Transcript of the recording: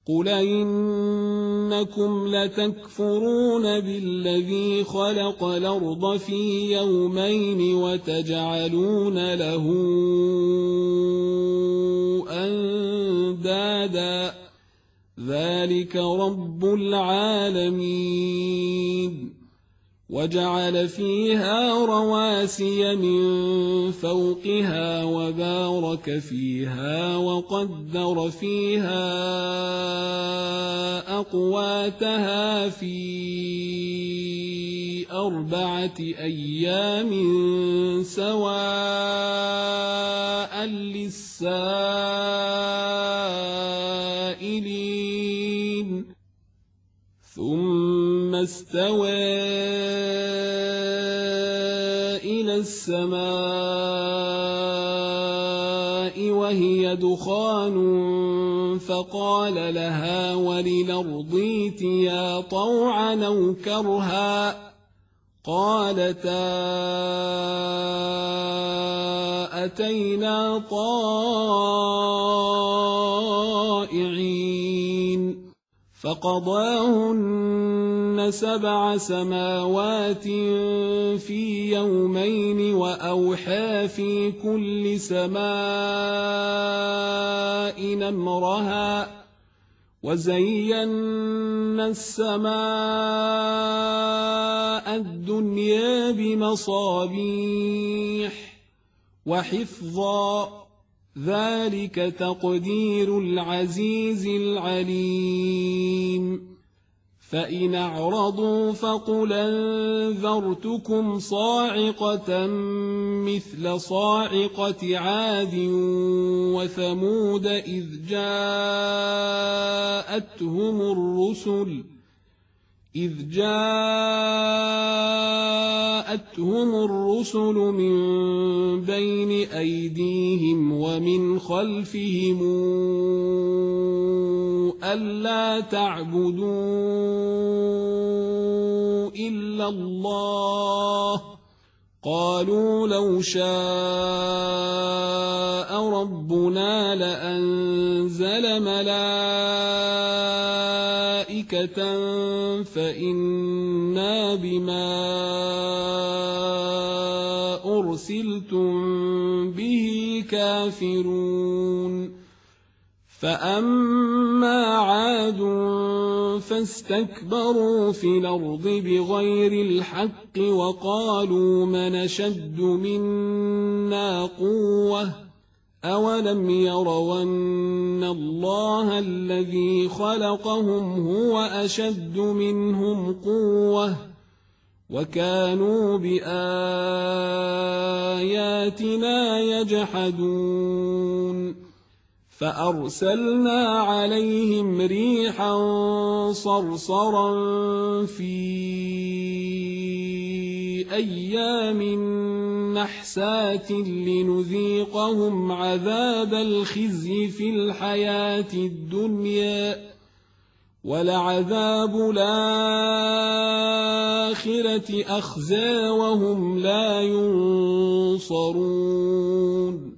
قل إنكم لتكفرون بالذي خلق الأرض في يومين وتجعلون له أندادا ذلك رب العالمين وجعل فيها رواسي من فوقها وبارك فيها وقدر فيها أقواتها في 4 أيام سواء للسائلين ثم استوى إلى السماء وهي دخان فقال لها وللأرض ائتيا طوعا أو كرها قالتا أتينا طائعين فقضاهن 7 سماوات في يومين وأوحى في كل سماء أمرها وزينا السماء الدنيا بمصابيح وحفظا ذلك تقدير العزيز العليم فإن أعرضوا فقل أنذرتكم صاعقة مثل صاعقة عاد وثمود إذ جاءتهم الرسل من بين أيديهم ومن خلفهم ألا تعبدوا إلا الله قالوا لو شاء ربنا لأنزل ملائكة فإنا بما أرسلتم به كافرون فأما عاد فاستكبروا في الأرض بغير الحق وقالوا من أشد منا قوة أولم يروا أن الله الذي خلقهم هو أشد منهم قوة وكانوا بآياتنا يجحدون فأرسلنا عليهم ريحا صرصرا في أيام نحسات لنذيقهم عذاب الخزي في الحياة الدنيا ولعذاب الآخرة أخزى وهم لا ينصرون